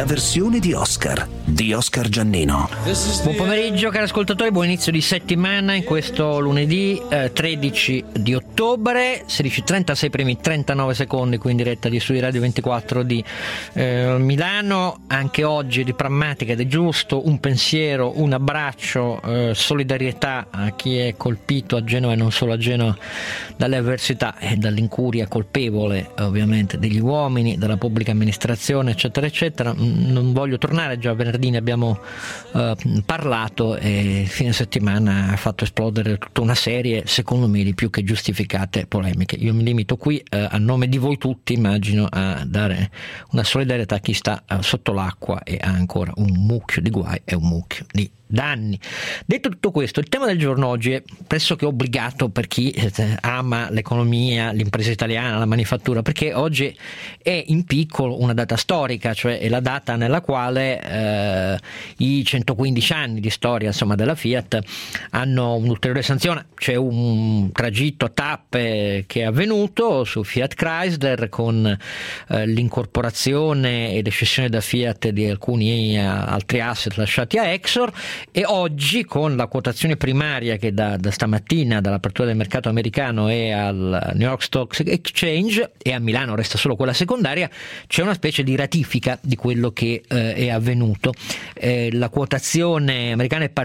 la versione di Oscar Giannino. Buon pomeriggio cari ascoltatori, buon inizio di settimana in questo lunedì 13 di ottobre, 16:36 primi 39 secondi qui in diretta di Studi Radio 24 di Milano. Anche oggi di prammatica ed è giusto un pensiero, un abbraccio, solidarietà a chi è colpito a Genova e non solo a Genova dalle avversità e dall'incuria colpevole ovviamente degli uomini, della pubblica amministrazione eccetera eccetera. Non voglio tornare, già venerdì ne abbiamo parlato e il fine settimana ha fatto esplodere tutta una serie secondo me di più che giustificate polemiche. Io mi limito qui a nome di voi tutti, immagino, a dare una solidarietà a chi sta sotto l'acqua e ha ancora un mucchio di guai e un mucchio di danni. Detto tutto questo, il tema del giorno oggi è pressoché obbligato per chi ama l'economia, l'impresa italiana, la manifattura, perché oggi è in piccolo una data storica, cioè è la data nella quale i 115 anni di storia insomma della Fiat hanno un'ulteriore sanzione. C'è un tragitto a tappe che è avvenuto su Fiat Chrysler con l'incorporazione e l'escissione da Fiat di alcuni altri asset lasciati a Exor, e oggi con la quotazione primaria che da stamattina dall'apertura del mercato americano è al New York Stock Exchange e a Milano resta solo quella secondaria, c'è una specie di ratifica di quello che è avvenuto. La quotazione americana è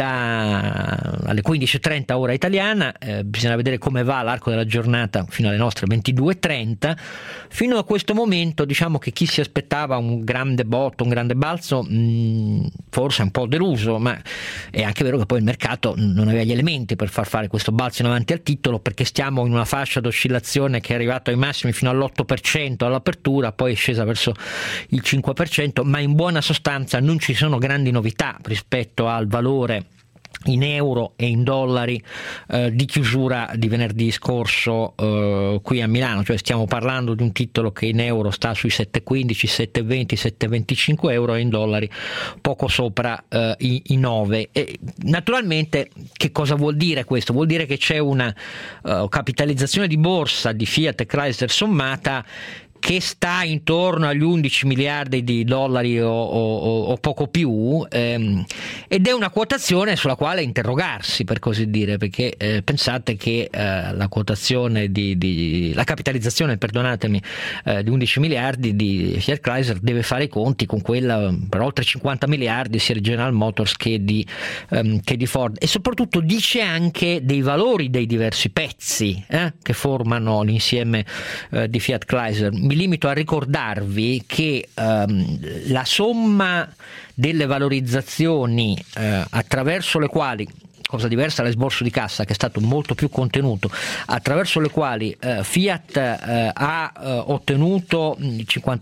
partita alle 15:30 ora italiana, bisogna vedere come va all'arco della giornata fino alle nostre 22:30. Fino a questo momento diciamo che chi si aspettava un grande botto, un grande balzo forse è un po' deluso, ma è anche vero che poi il mercato non aveva gli elementi per far fare questo balzo in avanti al titolo, perché stiamo in una fascia d'oscillazione che è arrivata ai massimi fino all'8% all'apertura, poi è scesa verso il 5%, ma in buona sostanza non ci sono grandi novità rispetto al valore in euro e in dollari di chiusura di venerdì scorso qui a Milano, cioè stiamo parlando di un titolo che in euro sta sui 7,15, 7,20, 7,25 euro e in dollari poco sopra i 9. E naturalmente che cosa vuol dire questo? Vuol dire che c'è una capitalizzazione di borsa di Fiat e Chrysler sommata che sta intorno agli 11 miliardi di dollari o poco più, ed è una quotazione sulla quale interrogarsi, per così dire, perché pensate che la quotazione la capitalizzazione, perdonatemi, di 11 miliardi di Fiat Chrysler deve fare i conti con quella per oltre 50 miliardi sia di General Motors che di Ford, e soprattutto dice anche dei valori dei diversi pezzi che formano l'insieme di Fiat Chrysler. Mi limito a ricordarvi che la somma delle valorizzazioni attraverso le quali, cosa diversa dall'esborso di cassa che è stato molto più contenuto, attraverso le quali Fiat ha ottenuto il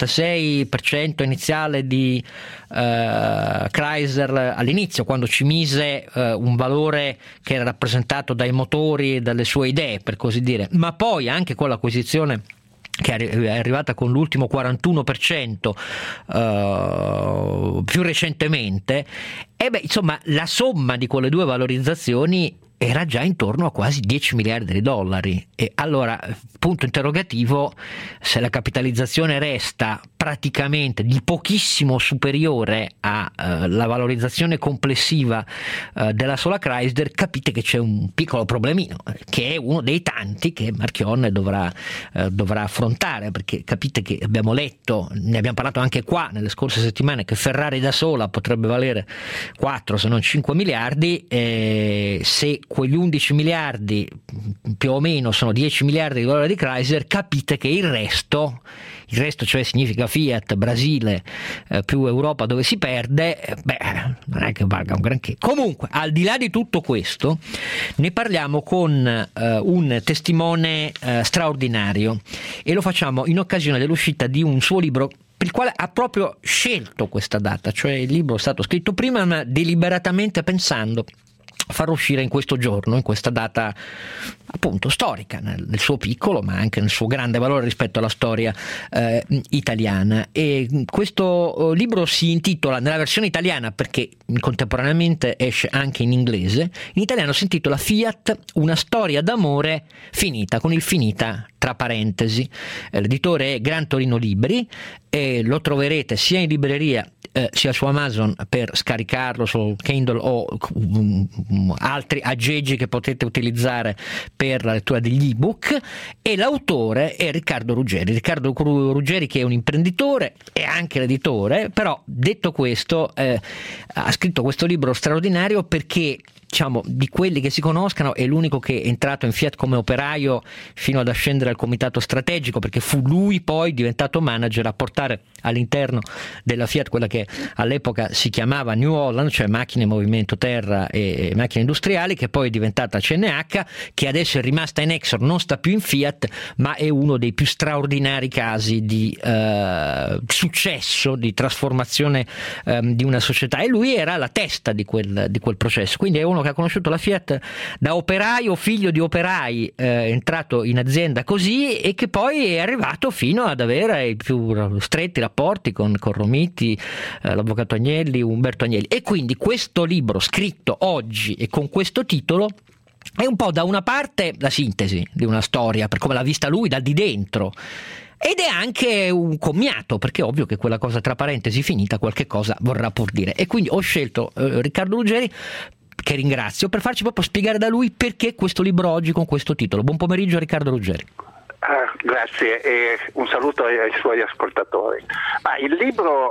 56% iniziale di Chrysler all'inizio, quando ci mise un valore che era rappresentato dai motori e dalle sue idee, per così dire, ma poi anche con l'acquisizione che è arrivata con l'ultimo 41% più recentemente, insomma la somma di quelle due valorizzazioni era già intorno a quasi 10 miliardi di dollari. E allora, punto interrogativo, se la capitalizzazione resta praticamente di pochissimo superiore alla valorizzazione complessiva della sola Chrysler, capite che c'è un piccolo problemino, che è uno dei tanti che Marchionne dovrà affrontare, perché capite che abbiamo letto, ne abbiamo parlato anche qua nelle scorse settimane, che Ferrari da sola potrebbe valere 4 se non 5 miliardi, se quegli 11 miliardi più o meno sono 10 miliardi di dollari di Chrysler, capite che il resto cioè significa Fiat, Brasile più Europa dove si perde, non è che valga un granché. Comunque, al di là di tutto questo, ne parliamo con un testimone straordinario, e lo facciamo in occasione dell'uscita di un suo libro per il quale ha proprio scelto questa data, cioè il libro è stato scritto prima ma deliberatamente pensando farlo uscire in questo giorno, in questa data appunto storica, nel suo piccolo ma anche nel suo grande valore rispetto alla storia italiana. E questo libro si intitola, nella versione italiana, perché contemporaneamente esce anche in inglese, in italiano si intitola Fiat, una storia d'amore finita, con il finita tra parentesi. L'editore è Gran Torino Libri e lo troverete sia in libreria sia su Amazon per scaricarlo su Kindle o altri aggeggi che potete utilizzare per la lettura degli ebook. E l'autore è Riccardo Ruggeri che è un imprenditore e anche l'editore, però detto questo ha scritto questo libro straordinario perché, diciamo, di quelli che si conoscano è l'unico che è entrato in Fiat come operaio fino ad ascendere al comitato strategico, perché fu lui poi, diventato manager, a portare all'interno della Fiat quella che all'epoca si chiamava New Holland, cioè macchine movimento terra e macchine industriali, che poi è diventata CNH, che adesso è rimasta in Exor, non sta più in Fiat, ma è uno dei più straordinari casi di successo, di trasformazione di una società, e lui era la testa di quel processo. Quindi è uno che ha conosciuto la Fiat da operaio, figlio di operai, entrato in azienda così, e che poi è arrivato fino ad avere i più stretti rapporti con Romiti, l'avvocato Agnelli, Umberto Agnelli. E quindi questo libro scritto oggi e con questo titolo è un po' da una parte la sintesi di una storia per come l'ha vista lui da di dentro, ed è anche un commiato, perché è ovvio che quella cosa tra parentesi finita qualche cosa vorrà pur dire. E quindi ho scelto Riccardo Ruggeri, che ringrazio, per farci proprio spiegare da lui perché questo libro oggi con questo titolo. Buon pomeriggio Riccardo Ruggeri. Grazie e un saluto ai suoi ascoltatori. Il libro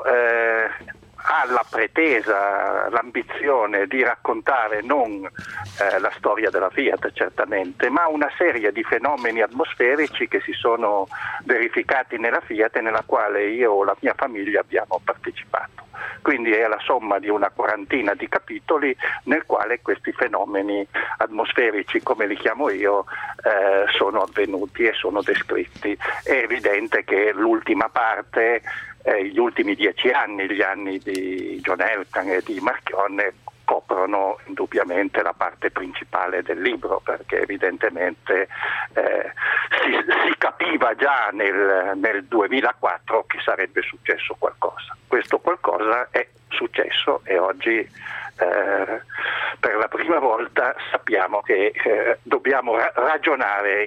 ha la pretesa, l'ambizione di raccontare non la storia della Fiat certamente, ma una serie di fenomeni atmosferici che si sono verificati nella Fiat e nella quale io e la mia famiglia abbiamo partecipato. Quindi è la somma di una quarantina di capitoli nel quale questi fenomeni atmosferici, come li chiamo io, sono avvenuti e sono descritti. È evidente che l'ultima parte, gli ultimi 10 anni, gli anni di John Elkann e di Marchionne, coprono indubbiamente la parte principale del libro, perché evidentemente si capiva già nel 2004 che sarebbe successo qualcosa. Questo qualcosa è successo e oggi per la prima volta sappiamo che dobbiamo ragionare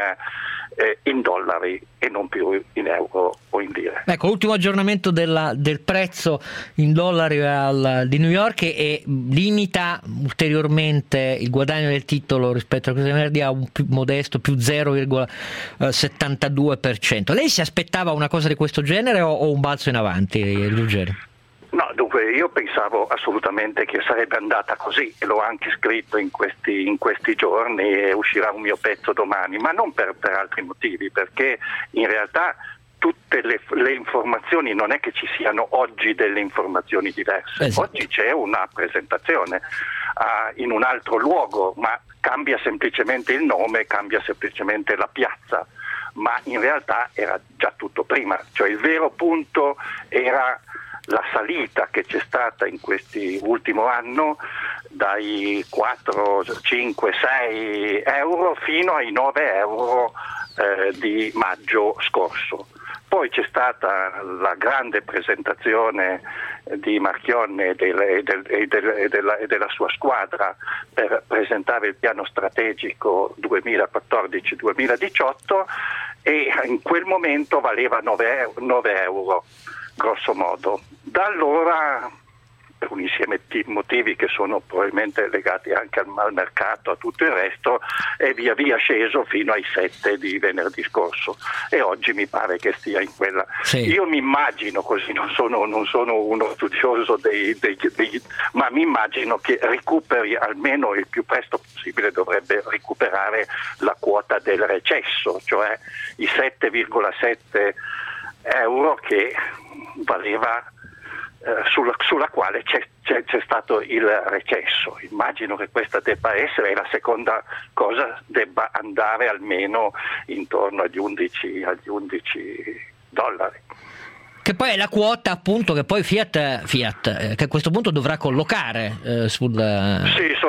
in dollari e non più in euro o in lire. Ecco, l'ultimo aggiornamento del prezzo in dollari di New York e limita ulteriormente il guadagno del titolo rispetto a questo venerdì a un più modesto più 0,72%. Lei si aspettava una cosa di questo genere o un balzo in avanti, Ruggeri? No, dunque io pensavo assolutamente che sarebbe andata così, e l'ho anche scritto in questi giorni e uscirà un mio pezzo domani, ma non per altri motivi, perché in realtà tutte le informazioni, non è che ci siano oggi delle informazioni diverse. Esatto. Oggi c'è una presentazione in un altro luogo, ma cambia semplicemente il nome, cambia semplicemente la piazza, ma in realtà era già tutto prima, cioè il vero punto era la salita che c'è stata in questi ultimo anno dai 4, 5, 6 euro fino ai 9 euro di maggio scorso. Poi c'è stata la grande presentazione di Marchionne e della sua squadra per presentare il piano strategico 2014-2018 e in quel momento valeva 9 euro grosso modo. Da allora, per un insieme di motivi che sono probabilmente legati anche al mercato, a tutto il resto, è via via sceso fino ai 7 di venerdì scorso e oggi mi pare che stia in quella. Sì. Io mi immagino così, non sono uno studioso ma mi immagino che recuperi almeno il più presto possibile, dovrebbe recuperare la quota del recesso, cioè i 7,7 euro che valeva sulla quale c'è stato il recesso. Immagino che questa debba essere, e la seconda cosa debba andare almeno intorno agli 11 dollari. Che poi è la quota appunto che poi Fiat che a questo punto dovrà collocare sul... Sì, sono piccoli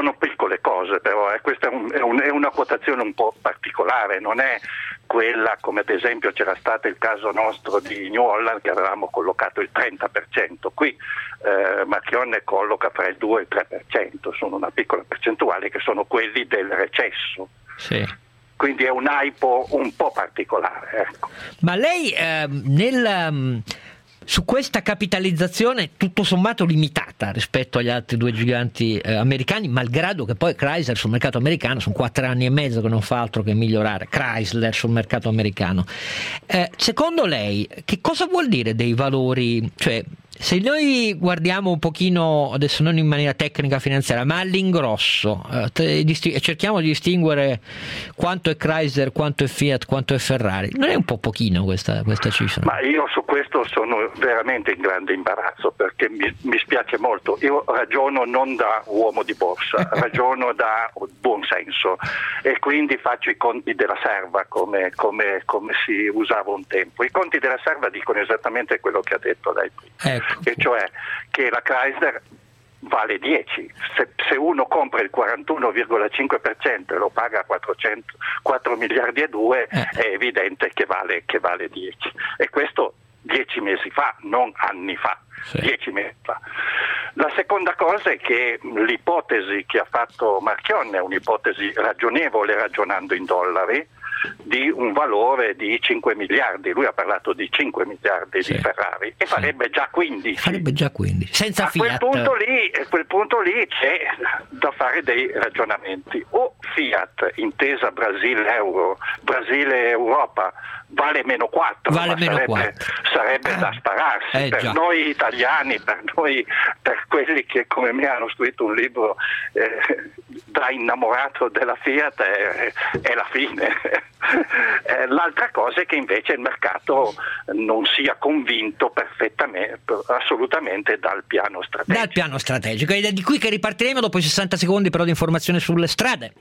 le cose, però questa è una quotazione un po' particolare, non è quella come ad esempio c'era stato il caso nostro di New Holland che avevamo collocato il 30%, qui Marchionne colloca fra il 2 e il 3%, sono una piccola percentuale che sono quelli del recesso. Sì. Quindi è un hypo un po' particolare. Ecco. Ma lei su questa capitalizzazione tutto sommato limitata rispetto agli altri due giganti americani, malgrado che poi Chrysler sul mercato americano sono 4 anni e mezzo che non fa altro che migliorare, Chrysler sul mercato americano. Secondo lei che cosa vuol dire dei valori, cioè se noi guardiamo un pochino, adesso non in maniera tecnica finanziaria, ma all'ingrosso, cerchiamo di distinguere quanto è Chrysler, quanto è Fiat, quanto è Ferrari, non è un po' pochino questa cifra? Ma io su questo sono veramente in grande imbarazzo, perché mi spiace molto, io ragiono non da uomo di borsa, ragiono da buon senso e quindi faccio i conti della serva come si usava un tempo. I conti della serva dicono esattamente quello che ha detto lei prima. Ecco. E cioè che la Chrysler vale 10, se uno compra il 41,5% e lo paga 4 miliardi e 2 è evidente che vale 10, e questo 10 mesi fa, non anni fa. Sì. 10 mesi fa. La seconda cosa è che l'ipotesi che ha fatto Marchionne è un'ipotesi ragionevole, ragionando in dollari, di un valore di 5 miliardi, lui ha parlato di 5 miliardi di Ferrari e farebbe già 15. Farebbe già 15, senza Fiat. A quel punto lì c'è da fare dei ragionamenti. O Fiat, intesa Brasile-Euro, Brasile-Europa, vale meno 4, sarebbe da spararsi per noi italiani, per quelli che come me hanno scritto un libro da innamorato della Fiat è la fine. L'altra cosa è che invece il mercato non sia convinto assolutamente dal piano strategico. Ed è di qui che ripartiremo dopo i 60 secondi però di informazione sulle strade.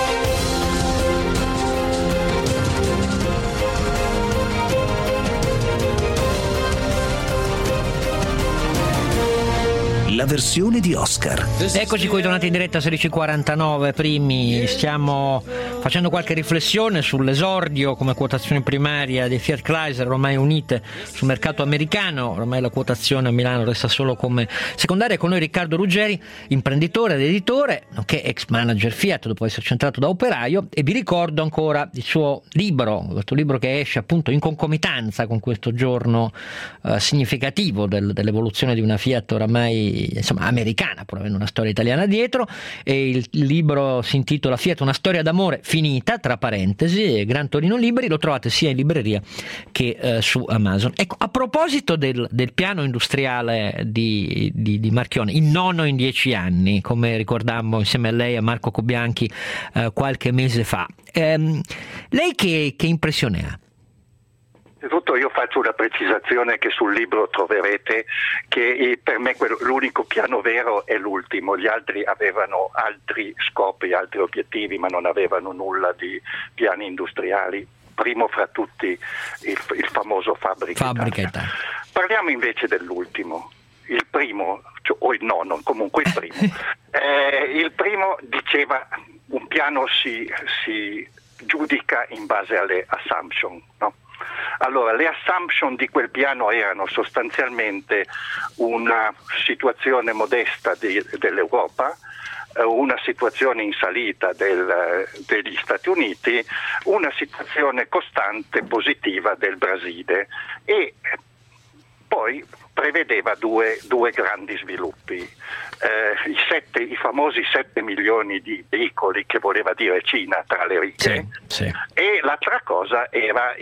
La versione di Oscar. Eccoci qui tornati in diretta a 16:49 primi, stiamo facendo qualche riflessione sull'esordio come quotazione primaria di Fiat Chrysler ormai unite sul mercato americano. Ormai la quotazione a Milano resta solo come secondaria. Con noi Riccardo Ruggeri, imprenditore ed editore, nonché ex manager Fiat dopo esserci entrato da operaio, e vi ricordo ancora il suo libro, questo libro che esce appunto in concomitanza con questo giorno significativo dell'evoluzione di una Fiat oramai americana, pur avendo una storia italiana dietro, e il libro si intitola Fiat, una storia d'amore finita, tra parentesi, e Gran Torino Libri, lo trovate sia in libreria che su Amazon. Ecco, a proposito del piano industriale di Marchionne, il nono in 10 anni, come ricordammo insieme a lei e a Marco Cobianchi qualche mese fa, lei che impressione ha? Innanzitutto io faccio una precisazione che sul libro troverete, che per me l'unico piano vero è l'ultimo, gli altri avevano altri scopi, altri obiettivi, ma non avevano nulla di piani industriali, primo fra tutti il famoso Fabbrica Italia. Parliamo invece dell'ultimo, il primo, o il nono, comunque il primo. Il primo diceva un piano si giudica in base alle assumption, no? Allora, le assumption di quel piano erano sostanzialmente una situazione modesta dell'Europa, una situazione in salita degli Stati Uniti, una situazione costante positiva del Brasile e poi prevedeva due grandi sviluppi. I famosi 7 milioni di veicoli, che voleva dire Cina tra le righe, e l'altra cosa era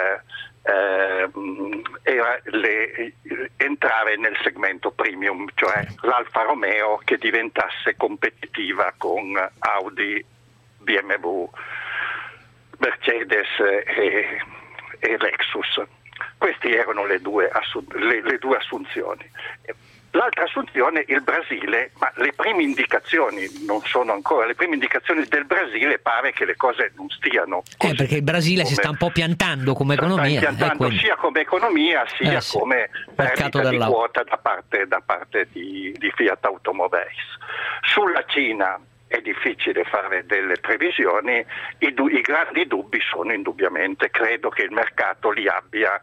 entrare nel segmento premium, cioè l'Alfa Romeo che diventasse competitiva con Audi, BMW, Mercedes e Lexus. Queste erano le due assunzioni. L'altra assunzione, il Brasile, ma le prime indicazioni non sono ancora, le prime indicazioni del Brasile pare che le cose non stiano così. Perché il Brasile si sta un po' piantando come economia. Sia come economia sia come perdita di quota da parte di Fiat Automobiles. Sulla Cina è difficile fare delle previsioni, i grandi dubbi sono indubbiamente, credo che il mercato li abbia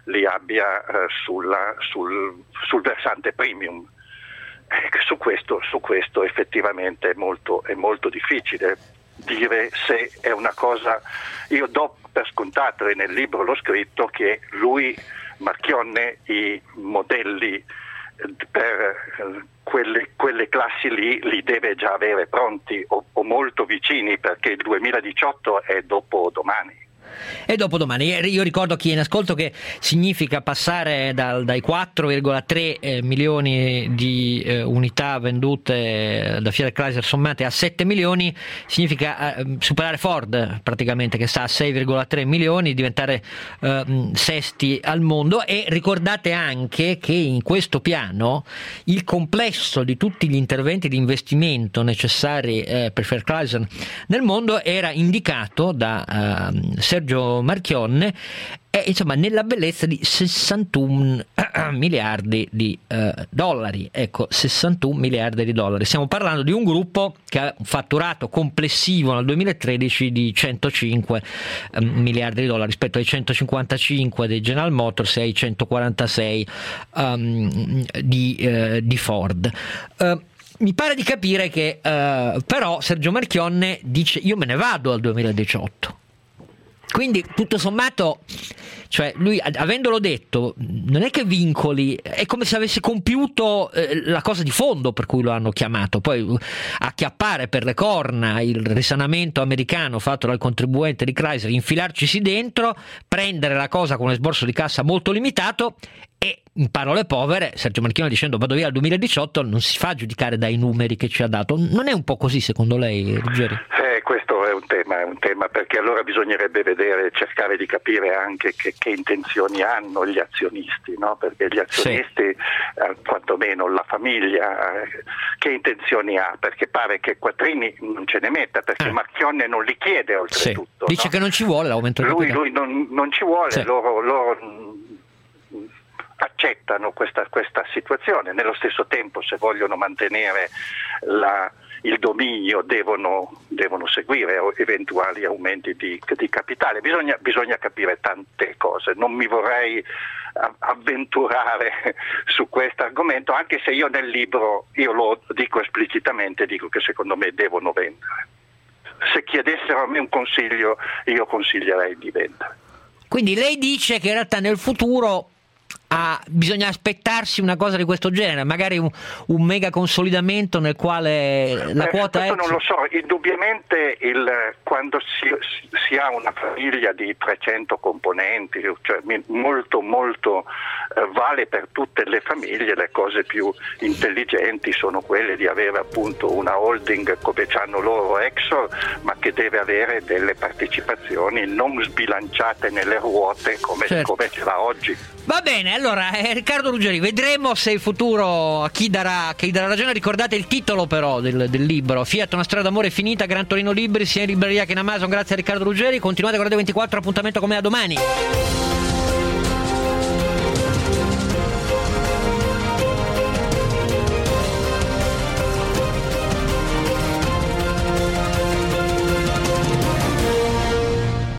sul versante premium. Su questo effettivamente è molto difficile dire se è una cosa. Io do per scontato, e nel libro l'ho scritto, che lui, Marchionne, i modelli per quelle classi lì li deve già avere pronti o molto vicini, perché il 2018 è dopo domani. E dopodomani. Io ricordo chi è in ascolto che significa passare dai 4,3 milioni di unità vendute da Fiat Chrysler sommate a 7 milioni, significa superare Ford praticamente, che sta a 6,3 milioni, diventare sesti al mondo. E ricordate anche che in questo piano il complesso di tutti gli interventi di investimento necessari per Fiat Chrysler nel mondo era indicato da Sergio Marchionne, insomma nella bellezza di 61 miliardi di dollari. Ecco, 61 miliardi di dollari. Stiamo parlando di un gruppo che ha un fatturato complessivo nel 2013 di 105 miliardi di dollari rispetto ai 155 di General Motors e ai 146 di Ford. Mi pare di capire che però Sergio Marchionne dice: io me ne vado al 2018. Quindi tutto sommato, cioè lui, avendolo detto, non è che vincoli, è come se avesse compiuto la cosa di fondo per cui lo hanno chiamato. Poi acchiappare per le corna il risanamento americano fatto dal contribuente di Chrysler, infilarcisi dentro, prendere la cosa con un esborso di cassa molto limitato. E in parole povere, Sergio Marchionne dicendo vado via al 2018 non si fa giudicare dai numeri che ci ha dato. Non è un po' così secondo lei, Ruggeri? Questo è un tema, perché allora bisognerebbe vedere, cercare di capire anche che intenzioni hanno gli azionisti, no? Perché gli azionisti, quantomeno la famiglia, che intenzioni ha? Perché pare che Quattrini non ce ne metta, perché Marchionne non li chiede oltretutto. Dice che non ci vuole l'aumento del capitale. Lui non ci vuole, loro accettano questa situazione. Nello stesso tempo, se vogliono mantenere il dominio, devono seguire eventuali aumenti di capitale. Bisogna capire tante cose. Non mi vorrei avventurare su questo argomento, anche se io nel libro lo dico esplicitamente, dico che secondo me devono vendere. Se chiedessero a me un consiglio, io consiglierei di vendere. Quindi lei dice che in realtà nel futuro bisogna aspettarsi una cosa di questo genere, magari un mega consolidamento nel quale la quota non lo so. Indubbiamente quando si ha una famiglia di 300 componenti, cioè molto vale per tutte le famiglie. Le cose più intelligenti sono quelle di avere appunto una holding come hanno loro Exor, ma che deve avere delle partecipazioni non sbilanciate nelle ruote come ce l'ha oggi. Va bene, allora Riccardo Ruggeri, vedremo se il futuro a chi darà ragione. Ricordate il titolo però del libro: Fiat, una storia d'amore finita, Gran Torino Libri, sia in libreria che in Amazon. Grazie a Riccardo Ruggeri. Continuate con Radio 24, appuntamento con me a domani.